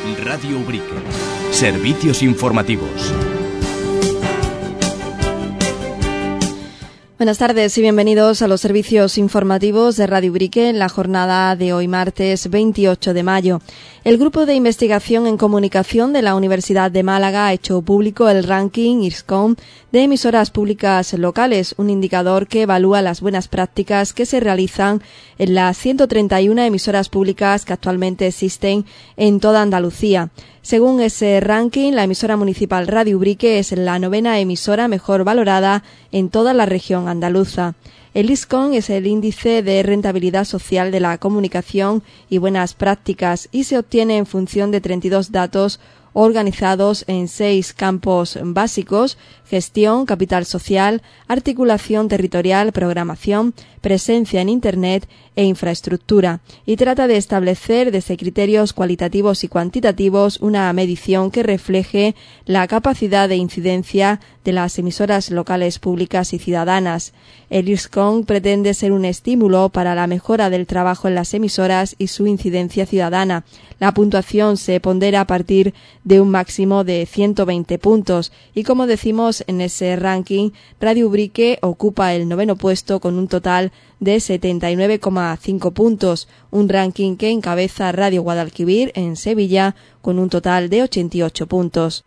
Radio Ubrique. Servicios informativos. Buenas tardes y bienvenidos a los servicios informativos de Radio Ubrique en la jornada de hoy martes 28 de mayo. El Grupo de Investigación en Comunicación de la Universidad de Málaga ha hecho público el ranking IRSCOM de emisoras públicas locales, un indicador que evalúa las buenas prácticas que se realizan en las 131 emisoras públicas que actualmente existen en toda Andalucía. Según ese ranking, la emisora municipal Radio Ubrique es la 9ª emisora mejor valorada en toda la región andaluza. El IRSCOM es el índice de rentabilidad social de la comunicación y buenas prácticas y se obtiene en función de 32 datos organizados en 6 campos básicos: gestión, capital social, articulación territorial, programación, presencia en Internet e infraestructura, y trata de establecer desde criterios cualitativos y cuantitativos una medición que refleje la capacidad de incidencia de las emisoras locales públicas y ciudadanas. El IRSCOM pretende ser un estímulo para la mejora del trabajo en las emisoras y su incidencia ciudadana. La puntuación se pondera a partir de un máximo de 120 puntos y, como decimos en ese ranking, Radio Ubrique ocupa el 9º puesto con un total de 79,5 puntos, un ranking que encabeza Radio Guadalquivir en Sevilla con un total de 88 puntos.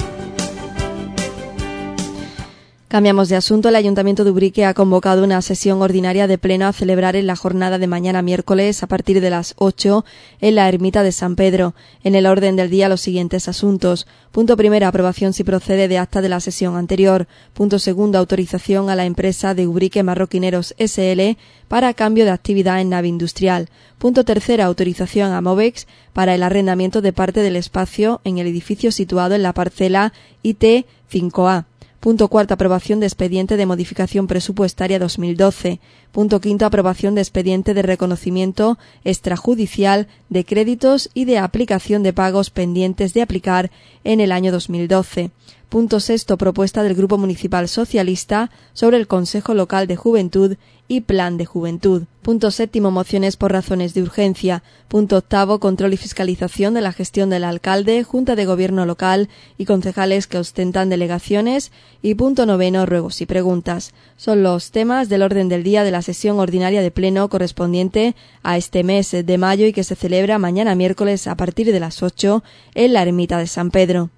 Cambiamos de asunto. El Ayuntamiento de Ubrique ha convocado una sesión ordinaria de pleno a celebrar en la jornada de mañana miércoles a partir de las 8 en la ermita de San Pedro. En el orden del día los siguientes asuntos. Punto primero, aprobación si procede de acta de la sesión anterior. Punto segundo, autorización a la empresa de Ubrique Marroquineros S.L. para cambio de actividad en nave industrial. Punto tercero, autorización a Movex para el arrendamiento de parte del espacio en el edificio situado en la parcela IT 5A. Punto cuarto, aprobación de expediente de modificación presupuestaria 2012. Punto quinto, aprobación de expediente de reconocimiento extrajudicial de créditos y de aplicación de pagos pendientes de aplicar en el año 2012. Punto sexto, propuesta del Grupo Municipal Socialista sobre el Consejo Local de Juventud y Plan de Juventud. Punto séptimo, mociones por razones de urgencia. Punto octavo, control y fiscalización de la gestión del alcalde, Junta de Gobierno local y concejales que ostentan delegaciones. Y punto noveno, ruegos y preguntas. Son los temas del orden del día de la sesión ordinaria de pleno correspondiente a este mes de mayo y que se celebra mañana miércoles a partir de las 8 en la ermita de San Pedro.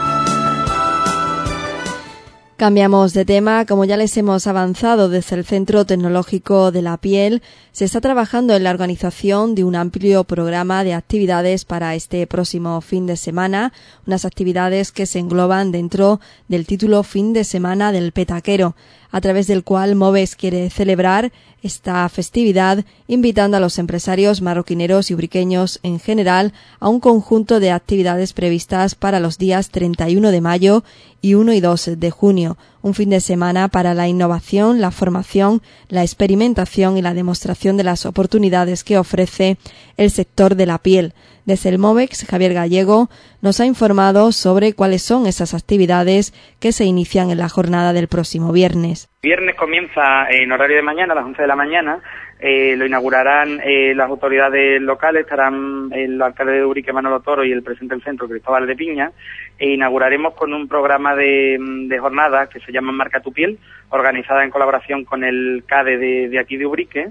Cambiamos de tema. Como ya les hemos avanzado desde el Centro Tecnológico de la Piel, se está trabajando en la organización de un amplio programa de actividades para este próximo fin de semana, unas actividades que se engloban dentro del título Fin de Semana del Petaquero, a través del cual Moves quiere celebrar esta festividad invitando a los empresarios marroquineros y ubriqueños en general a un conjunto de actividades previstas para los días 31 de mayo y 1 y 2 de junio, un fin de semana para la innovación, la formación, la experimentación y la demostración de las oportunidades que ofrece el sector de la piel. Desde el MOVEX, Javier Gallego nos ha informado sobre cuáles son esas actividades que se inician en la jornada del próximo viernes. Viernes comienza en horario de mañana, a las 11 de la mañana. Lo inaugurarán las autoridades locales, estarán el alcalde de Ubrique, Manolo Toro, y el presidente del centro, Cristóbal de Piña. Inauguraremos con un programa de jornadas que se llama Marca tu Piel, organizada en colaboración con el CADE de aquí de Ubrique,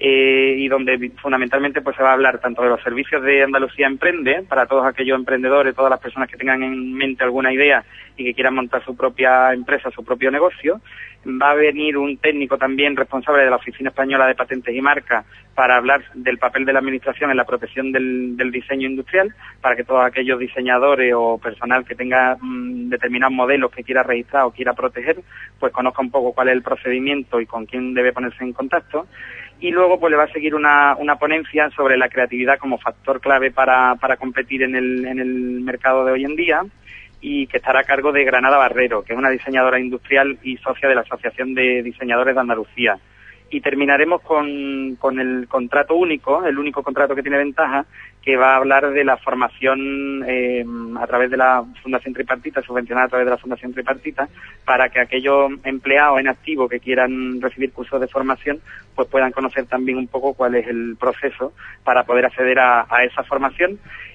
y donde fundamentalmente pues se va a hablar tanto de los servicios de Andalucía Emprende, para todos aquellos emprendedores, todas las personas que tengan en mente alguna idea y que quieran montar su propia empresa, su propio negocio. Va a venir un técnico también responsable de la Oficina Española de Patentes y Marcas para hablar del papel de la Administración en la protección del diseño industrial, para que todos aquellos diseñadores o personal que tenga determinados modelos que quiera registrar o quiera proteger, pues conozca un poco cuál es el procedimiento y con quién debe ponerse en contacto. Y luego pues le va a seguir una ponencia sobre la creatividad como factor clave para competir en el mercado de hoy en día, y que estará a cargo de Granada Barrero, que es una diseñadora industrial y socia de la Asociación de Diseñadores de Andalucía. Y terminaremos con el contrato único, el único contrato que tiene ventaja, que va a hablar de la formación a través de la Fundación Tripartita, subvencionada a través de la Fundación Tripartita, para que aquellos empleados en activo que quieran recibir cursos de formación pues puedan conocer también un poco cuál es el proceso para poder acceder a esa formación.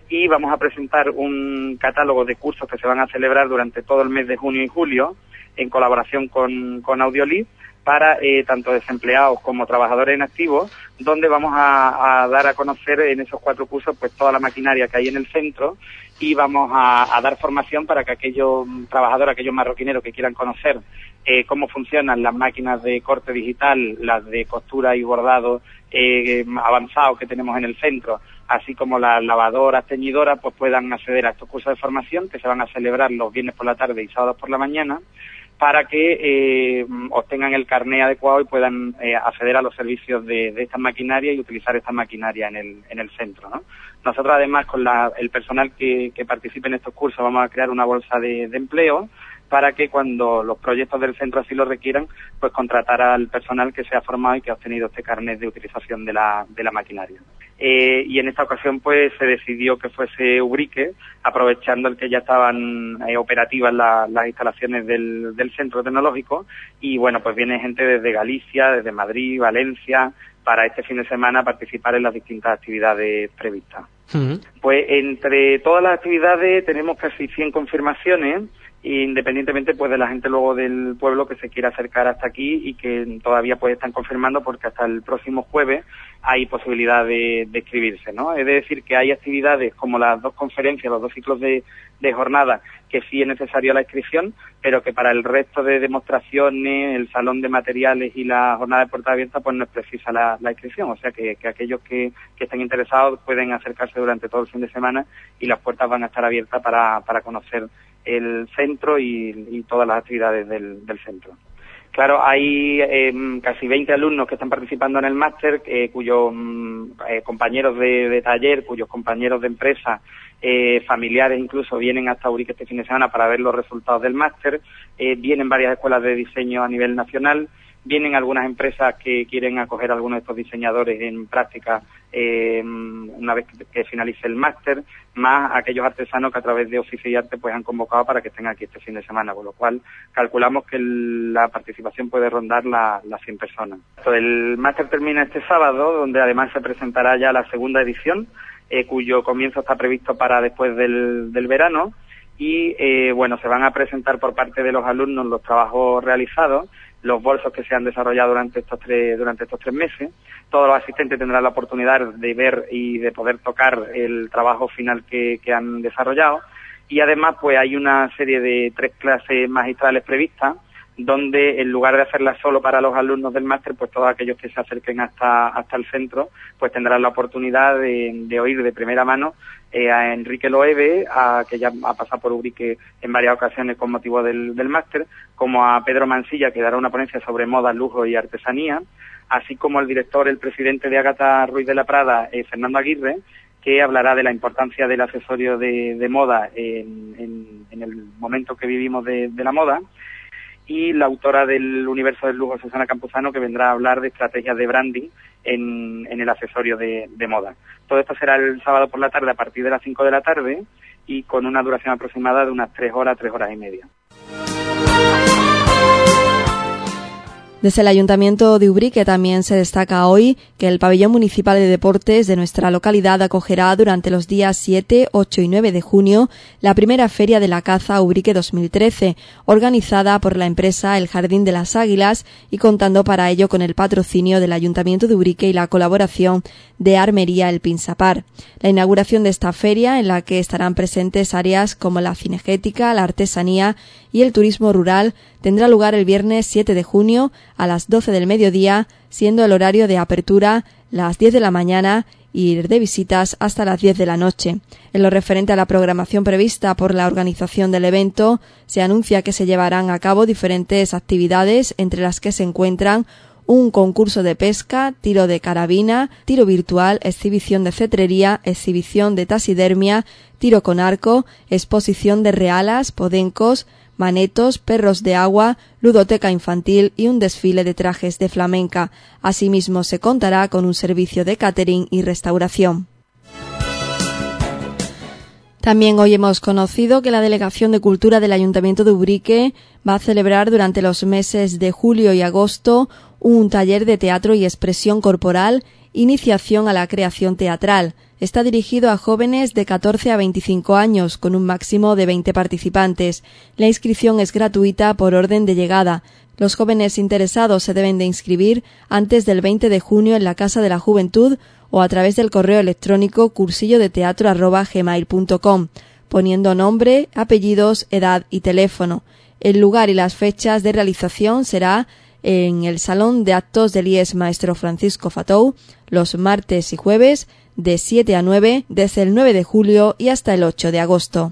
y vamos a presentar un catálogo de cursos que se van a celebrar durante todo el mes de junio y julio en colaboración con Audiolib para tanto desempleados como trabajadores en activo, donde vamos a dar a conocer en esos 4 cursos pues toda la maquinaria que hay en el centro y vamos a dar formación para que aquellos trabajadores, aquellos marroquineros que quieran conocer cómo funcionan las máquinas de corte digital, las de costura y bordado avanzados que tenemos en el centro, así como las lavadoras, teñidoras, pues puedan acceder a estos cursos de formación que se van a celebrar los viernes por la tarde y sábados por la mañana, para que obtengan el carné adecuado y puedan acceder a los servicios de estas maquinarias y utilizar estas maquinarias en el centro, ¿no? Nosotros, además, con el personal que participe en estos cursos, vamos a crear una bolsa de empleo para que cuando los proyectos del centro así lo requieran, pues contratar al personal que se ha formado y que ha obtenido este carnet de utilización de la maquinaria. Y en esta ocasión pues se decidió que fuese Ubrique, aprovechando el que ya estaban operativas las instalaciones del centro tecnológico, y bueno, pues viene gente desde Galicia, desde Madrid, Valencia, para este fin de semana participar en las distintas actividades previstas. Uh-huh. Pues entre todas las actividades tenemos casi 100 confirmaciones, independientemente pues de la gente luego del pueblo que se quiera acercar hasta aquí y que todavía pues están confirmando, porque hasta el próximo jueves hay posibilidad de inscribirse, ¿no? Es decir, que hay actividades como las 2 conferencias, los 2 ciclos de jornada, que sí es necesaria la inscripción, pero que para el resto de demostraciones, el salón de materiales y la jornada de puerta abierta, pues no es precisa la inscripción. O sea que aquellos que estén interesados pueden acercarse durante todo el fin de semana y las puertas van a estar abiertas para conocer el centro y todas las actividades del centro. Claro, hay casi 20 alumnos que están participando en el máster, cuyos compañeros de taller, cuyos compañeros de empresa, familiares incluso, vienen hasta Ubrique este fin de semana para ver los resultados del máster. Vienen varias escuelas de diseño a nivel nacional, vienen algunas empresas que quieren acoger a algunos de estos diseñadores en práctica una vez que finalice el máster, más aquellos artesanos que a través de Oficio y Arte pues han convocado para que estén aquí este fin de semana, con lo cual calculamos que la participación puede rondar las 100 personas. El máster termina este sábado, donde además se presentará ya la segunda edición, cuyo comienzo está previsto para después del verano, y bueno, se van a presentar por parte de los alumnos los trabajos realizados, los bolsos que se han desarrollado durante estos 3 meses. Todos los asistentes tendrán la oportunidad de ver y de poder tocar el trabajo final que han desarrollado, y además pues hay una serie de 3 clases magistrales previstas, donde en lugar de hacerlas solo para los alumnos del máster, pues todos aquellos que se acerquen hasta el centro pues tendrán la oportunidad de oír de primera mano a Enrique Loewe, que ya ha pasado por Ubrique en varias ocasiones con motivo del máster, como a Pedro Mansilla, que dará una ponencia sobre moda, lujo y artesanía, así como el director, el presidente de Ágata Ruiz de la Prada, Fernando Aguirre, que hablará de la importancia del accesorio de moda en el momento que vivimos de la moda, y la autora del Universo del Lujo, Susana Campuzano, que vendrá a hablar de estrategias de branding en el accesorio de moda. Todo esto será el sábado por la tarde a partir de las 5 de la tarde y con una duración aproximada de unas 3 horas y media. Desde el Ayuntamiento de Ubrique también se destaca hoy que el Pabellón Municipal de Deportes de nuestra localidad acogerá durante los días 7, 8 y 9 de junio la primera Feria de la Caza Ubrique 2013, organizada por la empresa El Jardín de las Águilas y contando para ello con el patrocinio del Ayuntamiento de Ubrique y la colaboración de Armería El Pinsapar. La inauguración de esta feria, en la que estarán presentes áreas como la cinegética, la artesanía y el turismo rural, tendrá lugar el viernes 7 de junio a las 12 del mediodía, siendo el horario de apertura las 10 de la mañana y de visitas hasta las 10 de la noche. En lo referente a la programación prevista por la organización del evento, se anuncia que se llevarán a cabo diferentes actividades, entre las que se encuentran un concurso de pesca, tiro de carabina, tiro virtual, exhibición de cetrería, exhibición de taxidermia, tiro con arco, exposición de realas, podencos, manetos, perros de agua, ludoteca infantil y un desfile de trajes de flamenca. Asimismo, se contará con un servicio de catering y restauración. También hoy hemos conocido que la Delegación de Cultura del Ayuntamiento de Ubrique va a celebrar durante los meses de julio y agosto un taller de teatro y expresión corporal, iniciación a la creación teatral. Está dirigido a jóvenes de 14 a 25 años, con un máximo de 20 participantes. La inscripción es gratuita por orden de llegada. Los jóvenes interesados se deben de inscribir antes del 20 de junio en la Casa de la Juventud o a través del correo electrónico cursillodeteatro@gmail.com, poniendo nombre, apellidos, edad y teléfono. El lugar y las fechas de realización será en el Salón de Actos del IES Maestro Francisco Fatou, los martes y jueves, de 7 a 9, desde el 9 de julio y hasta el 8 de agosto.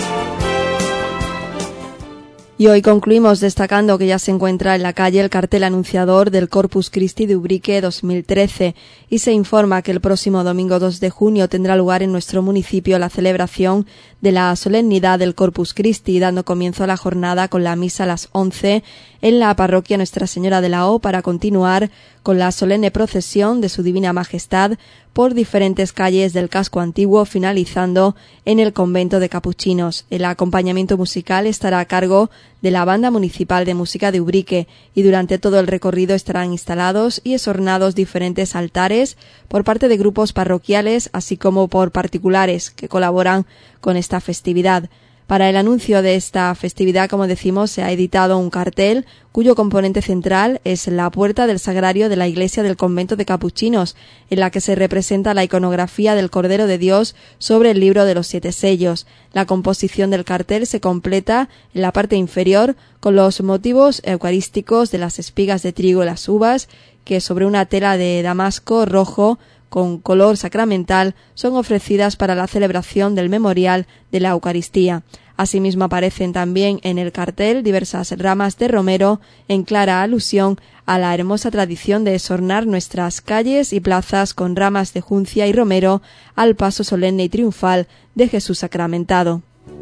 Y hoy concluimos destacando que ya se encuentra en la calle el cartel anunciador del Corpus Christi de Ubrique 2013 y se informa que el próximo domingo 2 de junio tendrá lugar en nuestro municipio la celebración de la solemnidad del Corpus Christi, dando comienzo a la jornada con la misa a las 11 en la parroquia Nuestra Señora de la O, para continuar con la solemne procesión de su Divina Majestad por diferentes calles del casco antiguo, finalizando en el convento de Capuchinos. El acompañamiento musical estará a cargo de la Banda Municipal de Música de Ubrique y durante todo el recorrido estarán instalados y esornados diferentes altares por parte de grupos parroquiales, así como por particulares que colaboran con esta festividad. Para el anuncio de esta festividad, como decimos, se ha editado un cartel cuyo componente central es la puerta del sagrario de la iglesia del convento de Capuchinos, en la que se representa la iconografía del Cordero de Dios sobre el libro de los 7 sellos. La composición del cartel se completa en la parte inferior con los motivos eucarísticos de las espigas de trigo y las uvas, que sobre una tela de damasco rojo con color sacramental son ofrecidas para la celebración del memorial de la Eucaristía. Asimismo aparecen también en el cartel diversas ramas de romero en clara alusión a la hermosa tradición de esornar nuestras calles y plazas con ramas de juncia y romero al paso solemne y triunfal de Jesús sacramentado.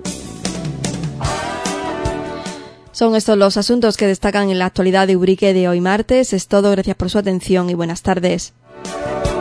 Son estos los asuntos que destacan en la actualidad de Ubrique de hoy martes. Es todo, gracias por su atención y buenas tardes.